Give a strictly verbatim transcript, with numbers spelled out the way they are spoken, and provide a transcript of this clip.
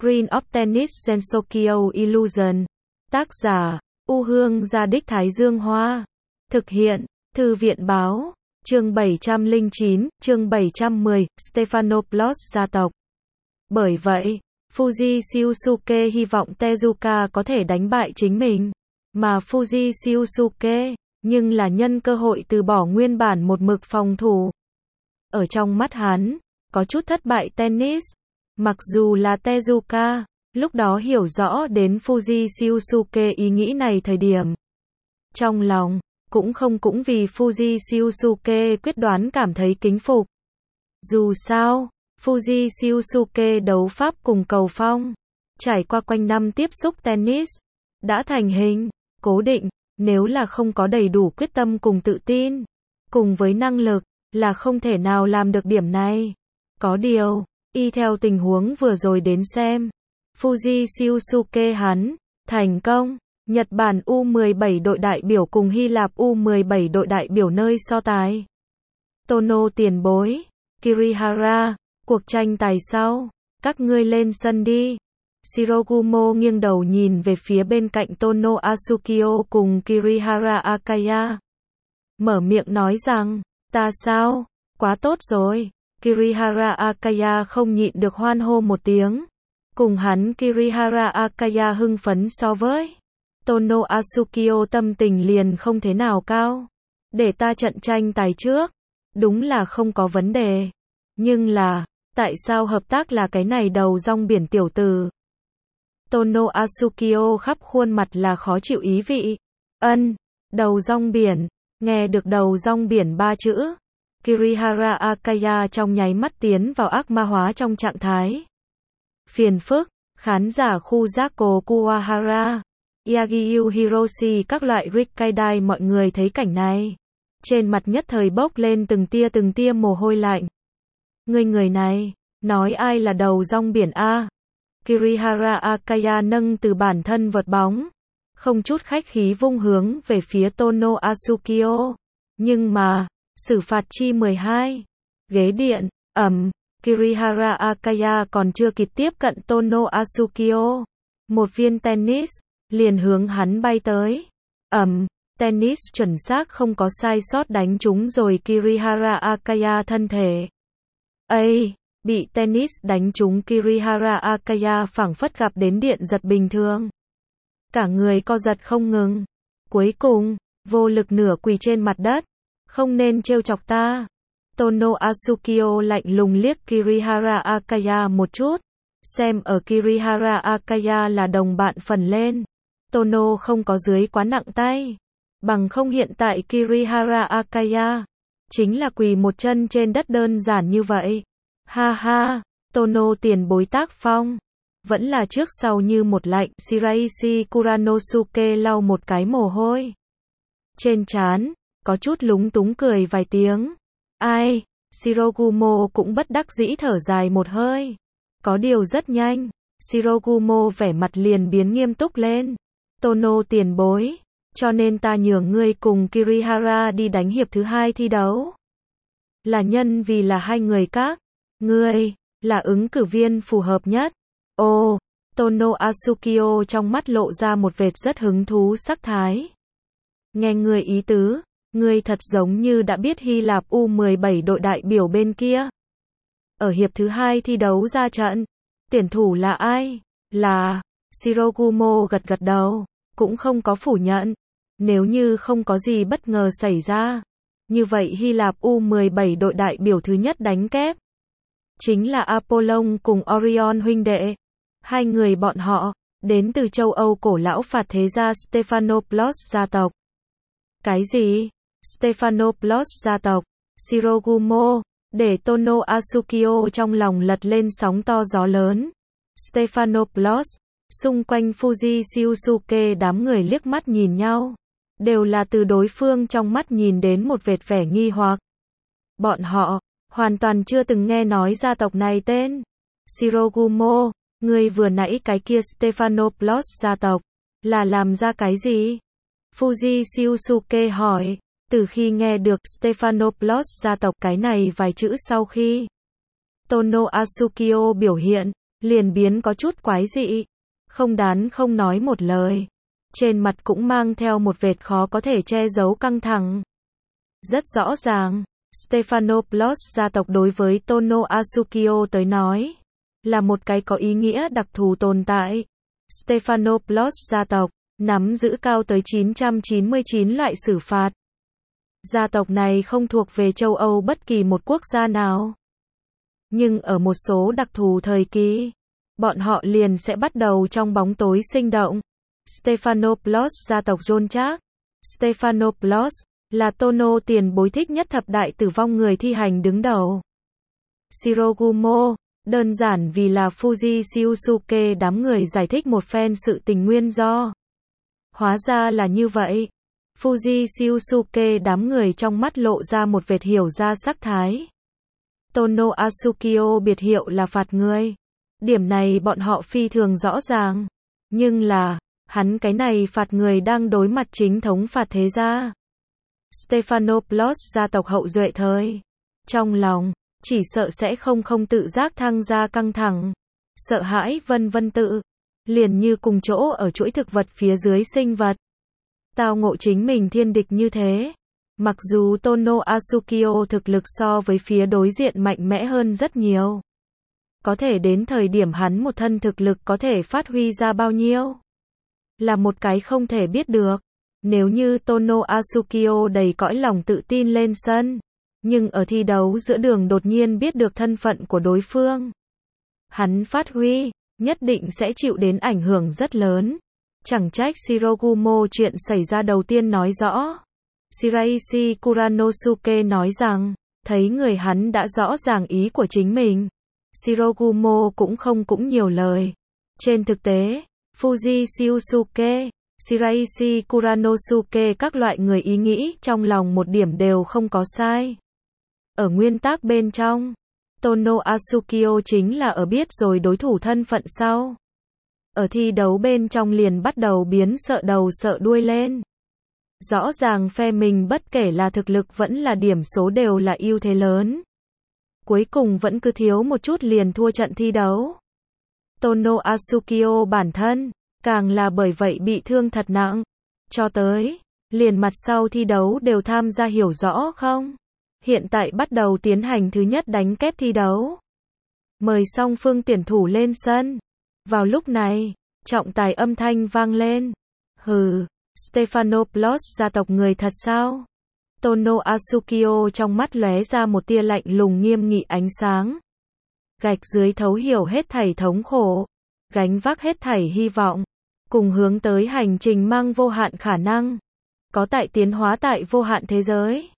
Green of Tennis Gensokyo Illusion. Tác giả, U Hương Gia Đích Thái Dương Hoa. Thực hiện, Thư viện Báo. Chương bảy trăm lẻ chín, chương bảy trăm mười, Stephanopoulos gia tộc. Bởi vậy, Fuji Shiosuke hy vọng Tezuka có thể đánh bại chính mình. Mà Fuji Shiosuke, nhưng là nhân cơ hội từ bỏ nguyên bản một mực phòng thủ. Ở trong mắt hắn, có chút thất bại tennis. Mặc dù là Tezuka, lúc đó hiểu rõ đến Fuji Shiosuke ý nghĩ này thời điểm. Trong lòng, cũng không cũng vì Fuji Shiosuke quyết đoán cảm thấy kính phục. Dù sao, Fuji Shiosuke đấu pháp cùng cầu phong, trải qua quanh năm tiếp xúc tennis, đã thành hình, cố định, nếu là không có đầy đủ quyết tâm cùng tự tin, cùng với năng lực, là không thể nào làm được điểm này. Có điều, y theo tình huống vừa rồi đến xem, Fuji Shiosuke hắn, thành công, Nhật Bản U mười bảy đội đại biểu cùng Hy Lạp U mười bảy đội đại biểu nơi so tài. Tono tiền bối, Kirihara, cuộc tranh tài sau, các ngươi lên sân đi. Shirogumo nghiêng đầu nhìn về phía bên cạnh Tono Asukio cùng Kirihara Akaya. Mở miệng nói rằng, ta sao, quá tốt rồi. Kirihara Akaya không nhịn được hoan hô một tiếng. Cùng hắn Kirihara Akaya hưng phấn so với Tono Asukio tâm tình liền không thế nào cao. Để ta trận tranh tài trước, đúng là không có vấn đề. Nhưng là, tại sao hợp tác là cái này đầu rong biển tiểu tử? Tono Asukio khắp khuôn mặt là khó chịu ý vị. Ân, đầu rong biển, nghe được đầu rong biển ba chữ. Kirihara Akaya trong nháy mắt tiến vào ác ma hóa trong trạng thái. Phiền phức, khán giả khu giác cổ Kuwahara, Yagyu Hiroshi các loại Rikkaidai mọi người thấy cảnh này. Trên mặt nhất thời bốc lên từng tia từng tia mồ hôi lạnh. Người người này, nói ai là đầu rong biển a? Kirihara Akaya nâng từ bản thân vợt bóng, không chút khách khí vung hướng về phía Tono Asukio. Nhưng mà, xử phạt chi mười hai. Ghế điện, ầm, Kirihara Akaya còn chưa kịp tiếp cận Tono Asukio. Một viên tennis, liền hướng hắn bay tới. Ầm, tennis chuẩn xác không có sai sót đánh trúng rồi Kirihara Akaya thân thể. Ây, bị tennis đánh trúng Kirihara Akaya phảng phất gặp đến điện giật bình thường. Cả người co giật không ngừng. Cuối cùng, vô lực nửa quỳ trên mặt đất. Không nên trêu chọc ta. Tono Asukio lạnh lùng liếc Kirihara Akaya một chút. Xem ở Kirihara Akaya là đồng bạn phần lên. Tono không có dưới quá nặng tay. Bằng không hiện tại Kirihara Akaya chính là quỳ một chân trên đất đơn giản như vậy. Ha ha, Tono tiền bối tác phong. Vẫn là trước sau như một lạnh. Shiraishi Kuranosuke lau một cái mồ hôi trên trán, có chút lúng túng cười vài tiếng. Ai, Shirogumo cũng bất đắc dĩ thở dài một hơi. Có điều rất nhanh, Shirogumo vẻ mặt liền biến nghiêm túc lên. Tono tiền bối, cho nên ta nhường ngươi cùng Kirihara đi đánh hiệp thứ hai thi đấu. Là nhân vì là hai người các ngươi là ứng cử viên phù hợp nhất. Ồ, Tono Asukio trong mắt lộ ra một vệt rất hứng thú sắc thái. Nghe ngươi ý tứ, ngươi thật giống như đã biết Hy Lạp U mười bảy đội đại biểu bên kia. Ở hiệp thứ hai thi đấu ra trận, tuyển thủ là ai? Là, Shirogumo gật gật đầu, cũng không có phủ nhận. Nếu như không có gì bất ngờ xảy ra, như vậy Hy Lạp U mười bảy đội đại biểu thứ nhất đánh kép chính là Apollon cùng Orion huynh đệ. Hai người bọn họ, đến từ châu Âu cổ lão phạt thế gia Stephanopoulos gia tộc. Cái gì? Stephanopoulos gia tộc? Shirogumo, để Tono Asukio trong lòng lật lên sóng to gió lớn. Stephanopoulos, xung quanh Fuji Shiosuke đám người liếc mắt nhìn nhau. Đều là từ đối phương trong mắt nhìn đến một vệt vẻ nghi hoặc. Bọn họ, hoàn toàn chưa từng nghe nói gia tộc này tên. Shirogumo, người vừa nãy cái kia Stephanopoulos gia tộc, là làm ra cái gì? Fuji Shiosuke hỏi, từ khi nghe được Stephanopoulos gia tộc cái này vài chữ sau khi Tono Asukio biểu hiện, liền biến có chút quái dị. Không đán không nói một lời. Trên mặt cũng mang theo một vệt khó có thể che giấu căng thẳng. Rất rõ ràng, Stephanopoulos gia tộc đối với Tono Asukio tới nói, là một cái có ý nghĩa đặc thù tồn tại. Stephanopoulos gia tộc, nắm giữ cao tới chín trăm chín mươi chín loại xử phạt. Gia tộc này không thuộc về châu Âu bất kỳ một quốc gia nào. Nhưng ở một số đặc thù thời kỳ, bọn họ liền sẽ bắt đầu trong bóng tối sinh động. Stephanopoulos gia tộc John Trác. Stephanopoulos là Tono tiền bối thích nhất thập đại tử vong người thi hành đứng đầu. Shirogumo, đơn giản vì là Fuji Shiusuke đám người giải thích một phen sự tình nguyên do. Hóa ra là như vậy. Fuji Shiusuke đám người trong mắt lộ ra một vệt hiểu ra sắc thái. Tono Asukio biệt hiệu là phạt người. Điểm này bọn họ phi thường rõ ràng. Nhưng là, hắn cái này phạt người đang đối mặt chính thống phạt thế gia. Stephanopoulos gia tộc hậu duệ thời. Trong lòng, chỉ sợ sẽ không không tự giác thăng ra căng thẳng. Sợ hãi vân vân tự. Liền như cùng chỗ ở chuỗi thực vật phía dưới sinh vật. Tao ngộ chính mình thiên địch như thế. Mặc dù Tono Asukio thực lực so với phía đối diện mạnh mẽ hơn rất nhiều. Có thể đến thời điểm hắn một thân thực lực có thể phát huy ra bao nhiêu. Là một cái không thể biết được. Nếu như Tono Asukio đầy cõi lòng tự tin lên sân. Nhưng ở thi đấu giữa đường đột nhiên biết được thân phận của đối phương. Hắn phát huy, nhất định sẽ chịu đến ảnh hưởng rất lớn. Chẳng trách Shirogumo chuyện xảy ra đầu tiên nói rõ. Shiraishi Kuranosuke nói rằng, thấy người hắn đã rõ ràng ý của chính mình. Shirogumo cũng không cũng nhiều lời. Trên thực tế, Fuji Shiusuke, Shiraishi Kuranosuke các loại người ý nghĩ trong lòng một điểm đều không có sai. Ở nguyên tắc bên trong, Tono Asukio chính là ở biết rồi đối thủ thân phận sau. Ở thi đấu bên trong liền bắt đầu biến sợ đầu sợ đuôi lên. Rõ ràng phe mình bất kể là thực lực vẫn là điểm số đều là ưu thế lớn. Cuối cùng vẫn cứ thiếu một chút liền thua trận thi đấu. Tono Asukio bản thân, càng là bởi vậy bị thương thật nặng. Cho tới, liền mặt sau thi đấu đều tham gia hiểu rõ không? Hiện tại bắt đầu tiến hành thứ nhất đánh kép thi đấu. Mời song phương tuyển thủ lên sân. Vào lúc này, trọng tài âm thanh vang lên. Hừ, Stephanopoulos gia tộc người thật sao? Tono Asukio trong mắt lóe ra một tia lạnh lùng nghiêm nghị ánh sáng. Gạch dưới thấu hiểu hết thảy thống khổ, gánh vác hết thảy hy vọng, cùng hướng tới hành trình mang vô hạn khả năng. Có tại tiến hóa tại vô hạn thế giới.